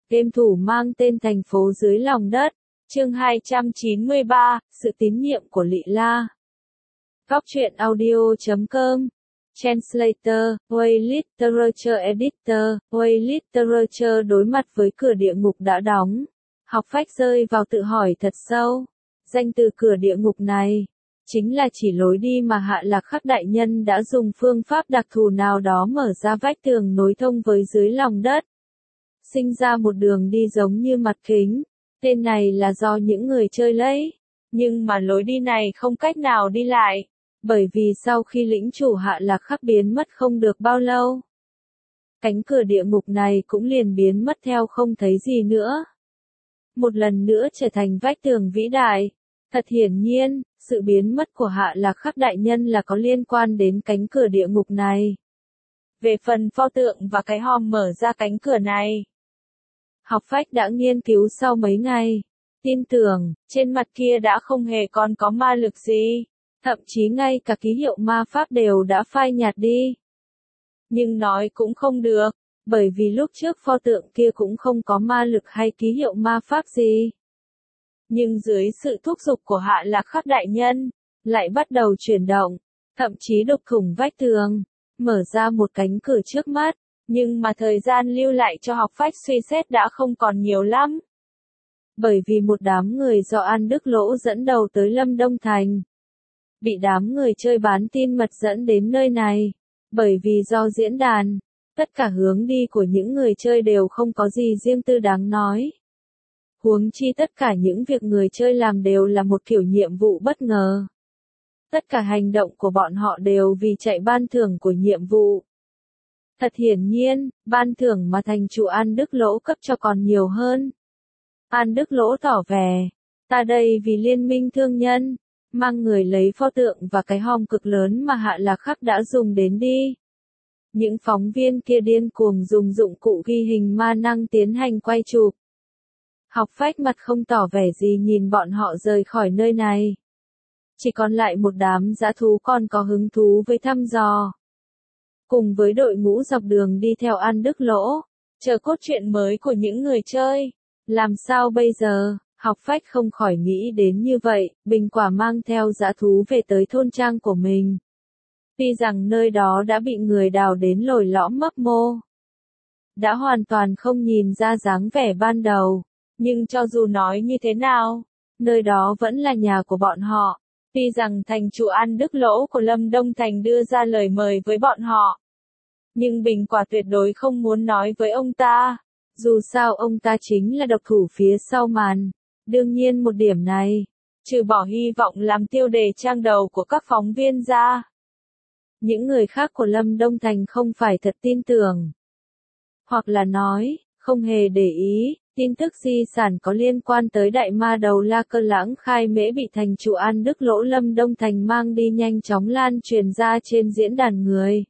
Game thủ mang tên thành phố dưới lòng đất. Chương 293, sự tín nhiệm của Lị La. Góc truyện audio.com. Translator, Way Literature Editor, Way Literature đối mặt với cửa địa ngục đã đóng. Học phách rơi vào tự hỏi thật sâu. Danh từ cửa địa ngục này, chính là chỉ lối đi mà Hạ Lạc Khắc đại nhân đã dùng phương pháp đặc thù nào đó mở ra vách tường nối thông với dưới lòng đất. Sinh ra một đường đi giống như mặt kính. Tên này là do những người chơi lấy. Nhưng mà lối đi này không cách nào đi lại. Bởi vì sau khi lĩnh chủ Hạ Lạc Khắc biến mất không được bao lâu, cánh cửa địa ngục này cũng liền biến mất theo không thấy gì nữa. Một lần nữa trở thành vách tường vĩ đại. Thật hiển nhiên, sự biến mất của Hạ Lạc Khắc đại nhân là có liên quan đến cánh cửa địa ngục này. Về phần pho tượng và cái hòm mở ra cánh cửa này, học phách đã nghiên cứu sau mấy ngày. Tin tưởng, trên mặt kia đã không hề còn có ma lực gì. Thậm chí ngay cả ký hiệu ma pháp đều đã phai nhạt đi. Nhưng nói cũng không được, bởi vì lúc trước pho tượng kia cũng không có ma lực hay ký hiệu ma pháp gì. Nhưng dưới sự thúc giục của Hạ Lạc Khắc đại nhân, lại bắt đầu chuyển động, thậm chí đục thủng vách tường, mở ra một cánh cửa trước mắt. Nhưng mà thời gian lưu lại cho học phách suy xét đã không còn nhiều lắm. Bởi vì một đám người do An Đức Lỗ dẫn đầu tới Lâm Đông Thành, bị đám người chơi bán tin mật dẫn đến nơi này. Bởi vì do diễn đàn, tất cả hướng đi của những người chơi đều không có gì riêng tư đáng nói. Huống chi tất cả những việc người chơi làm đều là một kiểu nhiệm vụ bất ngờ. Tất cả hành động của bọn họ đều vì chạy ban thưởng của nhiệm vụ. Thật hiển nhiên, ban thưởng mà thành chủ An Đức Lỗ cấp cho còn nhiều hơn. An Đức Lỗ tỏ vẻ, ta đây vì liên minh thương nhân, mang người lấy pho tượng và cái hòm cực lớn mà Hạ Lạc Khắc đã dùng đến đi. Những phóng viên kia điên cuồng dùng dụng cụ ghi hình ma năng tiến hành quay chụp. Học phách mặt không tỏ vẻ gì nhìn bọn họ rời khỏi nơi này. Chỉ còn lại một đám dã thú còn có hứng thú với thăm dò. Cùng với đội ngũ dọc đường đi theo An Đức Lỗ, chờ cốt truyện mới của những người chơi. Làm sao bây giờ? Học phách không khỏi nghĩ đến như vậy, Bình Quả mang theo dã thú về tới thôn trang của mình. Tuy rằng nơi đó đã bị người đào đến lồi lõm mấp mô, đã hoàn toàn không nhìn ra dáng vẻ ban đầu, nhưng cho dù nói như thế nào, nơi đó vẫn là nhà của bọn họ. Tuy rằng thành chủ An Đức Lỗ của Lâm Đông Thành đưa ra lời mời với bọn họ, nhưng Bình Quả tuyệt đối không muốn nói với ông ta. Dù sao ông ta chính là độc thủ phía sau màn. Đương nhiên một điểm này, trừ bỏ hy vọng làm tiêu đề trang đầu của các phóng viên ra, những người khác của Lâm Đông Thành không phải thật tin tưởng. Hoặc là nói, không hề để ý, tin tức di sản có liên quan tới đại ma đầu La Cơ Lãng Khai Mễ bị thành chủ An Đức Lỗ Lâm Đông Thành mang đi nhanh chóng lan truyền ra trên diễn đàn người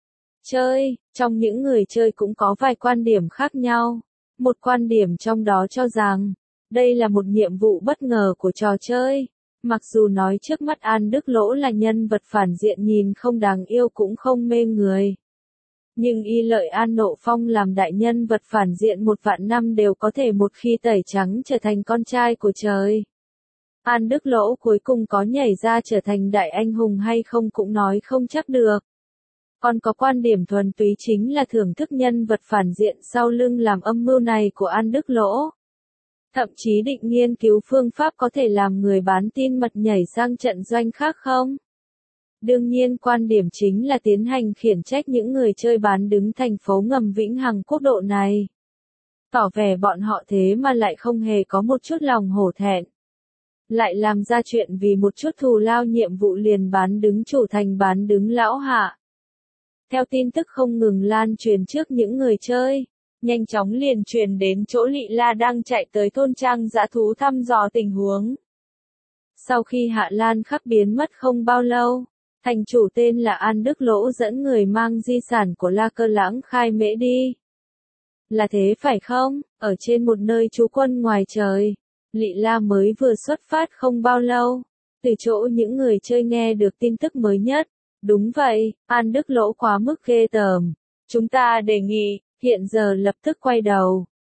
chơi. Trong những người chơi cũng có vài quan điểm khác nhau. Một quan điểm trong đó cho rằng, đây là một nhiệm vụ bất ngờ của trò chơi. Mặc dù nói trước mắt An Đức Lỗ là nhân vật phản diện nhìn không đáng yêu cũng không mê người. Nhưng y lợi An Nộ Phong làm đại nhân vật phản diện 1.000 năm đều có thể một khi tẩy trắng trở thành con trai của trời. An Đức Lỗ cuối cùng có nhảy ra trở thành đại anh hùng hay không cũng nói không chắc được. Còn có quan điểm thuần túy chính là thưởng thức nhân vật phản diện sau lưng làm âm mưu này của An Đức Lỗ. Thậm chí định nghiên cứu phương pháp có thể làm người bán tin mật nhảy sang trận doanh khác không? Đương nhiên quan điểm chính là tiến hành khiển trách những người chơi bán đứng thành phố ngầm Vĩnh Hằng Quốc độ này. Tỏ vẻ bọn họ thế mà lại không hề có một chút lòng hổ thẹn. Lại làm ra chuyện vì một chút thù lao nhiệm vụ liền bán đứng chủ thành bán đứng lão Hạ. Theo tin tức không ngừng lan truyền trước những người chơi, nhanh chóng liền truyền đến chỗ Lị La đang chạy tới thôn trang dã thú thăm dò tình huống. Sau khi Hạ Lan Khắc biến mất không bao lâu, thành chủ tên là An Đức Lỗ dẫn người mang di sản của La Cơ Lãng Khai Mễ đi. Là thế phải không? Ở trên một nơi trú quân ngoài trời, Lị La mới vừa xuất phát không bao lâu, từ chỗ những người chơi nghe được tin tức mới nhất. Đúng vậy, An Đức Lỗ quá mức ghê tởm. Chúng ta đề nghị, hiện giờ lập tức quay đầu.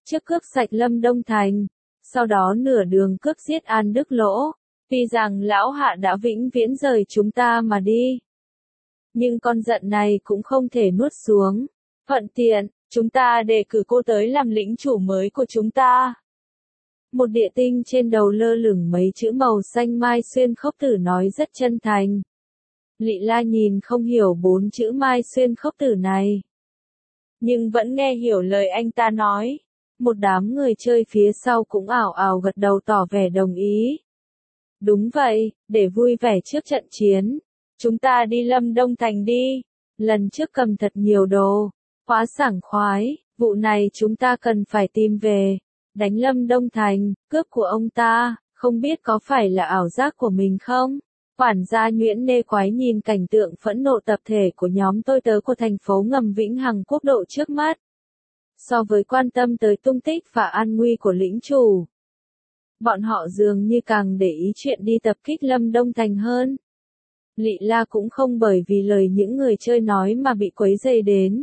trước cướp sạch Lâm Đông Thành, sau đó nửa đường cướp giết An Đức Lỗ, tuy rằng lão hạ đã vĩnh viễn rời chúng ta mà đi. Nhưng con giận này cũng không thể nuốt xuống. Thuận tiện, chúng ta đề cử cô tới làm lĩnh chủ mới của chúng ta. Một địa tinh trên đầu lơ lửng mấy chữ màu xanh mai xuyên khốc tử nói rất chân thành. Lị La nhìn không hiểu 4 chữ mai xuyên khốc tử này, nhưng vẫn nghe hiểu lời anh ta nói. Một đám người chơi phía sau cũng ảo ảo gật đầu tỏ vẻ đồng ý. Đúng vậy, để vui vẻ trước trận chiến. Chúng ta đi Lâm Đông Thành đi. Lần trước cầm thật nhiều đồ, quá sảng khoái, vụ này chúng ta cần phải tìm về. Đánh Lâm Đông Thành, cướp của ông ta, không biết có phải là ảo giác của mình không? Quản gia Nhuyễn Nê Quái nhìn cảnh tượng phẫn nộ tập thể của nhóm tôi tớ của thành phố ngầm Vĩnh Hằng Quốc độ trước mắt. So với quan tâm tới tung tích và an nguy của lĩnh chủ, bọn họ dường như càng để ý chuyện đi tập kích Lâm Đông Thành hơn. Lị La cũng không bởi vì lời những người chơi nói mà bị quấy rầy đến.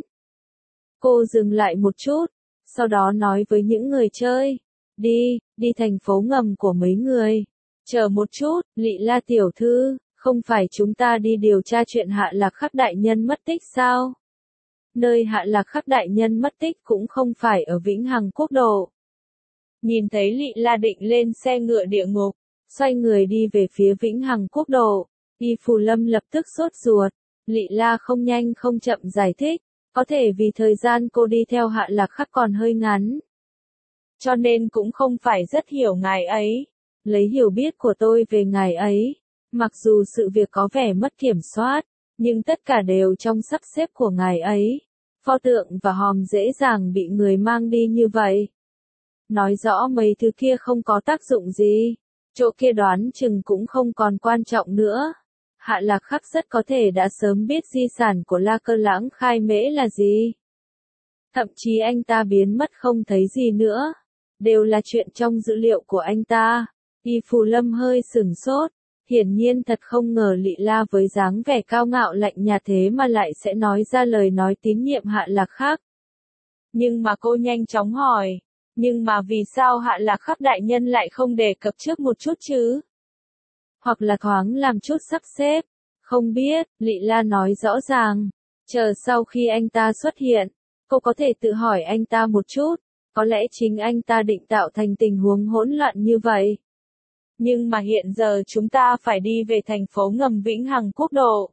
Cô dừng lại một chút, sau đó nói với những người chơi, đi thành phố ngầm của mấy người. Chờ một chút, Lị La tiểu thư, không phải chúng ta đi điều tra chuyện Hạ Lạc Khắc đại nhân mất tích sao? Nơi Hạ Lạc Khắc đại nhân mất tích cũng không phải ở Vĩnh Hằng Quốc độ. Nhìn thấy Lị La định lên xe ngựa địa ngục, xoay người đi về phía Vĩnh Hằng Quốc độ, Y Phù Lâm lập tức sốt ruột. Lị La không nhanh không chậm giải thích, có thể vì thời gian cô đi theo Hạ Lạc Khắc còn hơi ngắn, cho nên cũng không phải rất hiểu ngài ấy. Lấy hiểu biết của tôi về ngài ấy, mặc dù sự việc có vẻ mất kiểm soát, nhưng tất cả đều trong sắp xếp của ngài ấy. Pho tượng và hòm dễ dàng bị người mang đi như vậy, nói rõ mấy thứ kia không có tác dụng gì. Chỗ kia đoán chừng cũng không còn quan trọng nữa. Hạ Lạc Khắc rất có thể đã sớm biết di sản của La Cơ Lãng Khai Mễ là gì. Thậm chí anh ta biến mất không thấy gì nữa. Đều là chuyện trong dữ liệu của anh ta. Y Phù Lâm hơi sửng sốt. Hiển nhiên thật không ngờ Lị La với dáng vẻ cao ngạo lạnh nhạt thế mà lại sẽ nói ra lời nói tín nhiệm Hạ Lạc Khắc. Nhưng mà cô nhanh chóng hỏi. Nhưng mà vì sao Hạ Lạc Khắc đại nhân lại không đề cập trước một chút chứ? Hoặc là thoáng làm chút sắp xếp. Không biết, Lị La nói rõ ràng. Chờ sau khi anh ta xuất hiện, cô có thể tự hỏi anh ta một chút. Có lẽ chính anh ta định tạo thành tình huống hỗn loạn như vậy. Nhưng mà hiện giờ chúng ta phải đi về thành phố ngầm Vĩnh Hằng Quốc độ.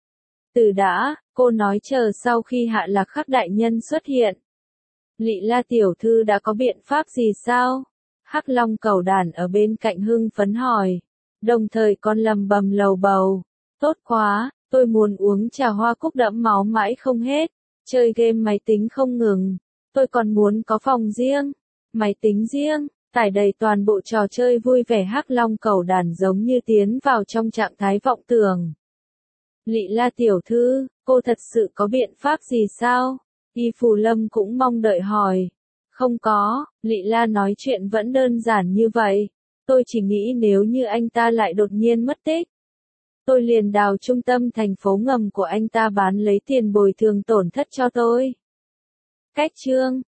Từ đã, cô nói chờ sau khi Hạ Lạc Khắc đại nhân xuất hiện. Lị La tiểu thư đã có biện pháp gì sao? Hắc Long Cẩu Đản ở bên cạnh hưng phấn hỏi. Đồng thời còn lầm bầm lầu bầu. Tốt quá, tôi muốn uống trà hoa cúc đẫm máu mãi không hết. Chơi game máy tính không ngừng. Tôi còn muốn có phòng riêng, máy tính riêng, tải đầy toàn bộ trò chơi vui vẻ. Hắc Long Cẩu Đản giống như tiến vào trong trạng thái vọng tưởng. Lị La tiểu thư, cô thật sự có biện pháp gì sao? Y Phù Lâm cũng mong đợi hỏi. Không có, Lị La nói chuyện vẫn đơn giản như vậy. Tôi chỉ nghĩ nếu như anh ta lại đột nhiên mất tích, tôi liền đào trung tâm thành phố ngầm của anh ta bán lấy tiền bồi thường tổn thất cho tôi. Cách chương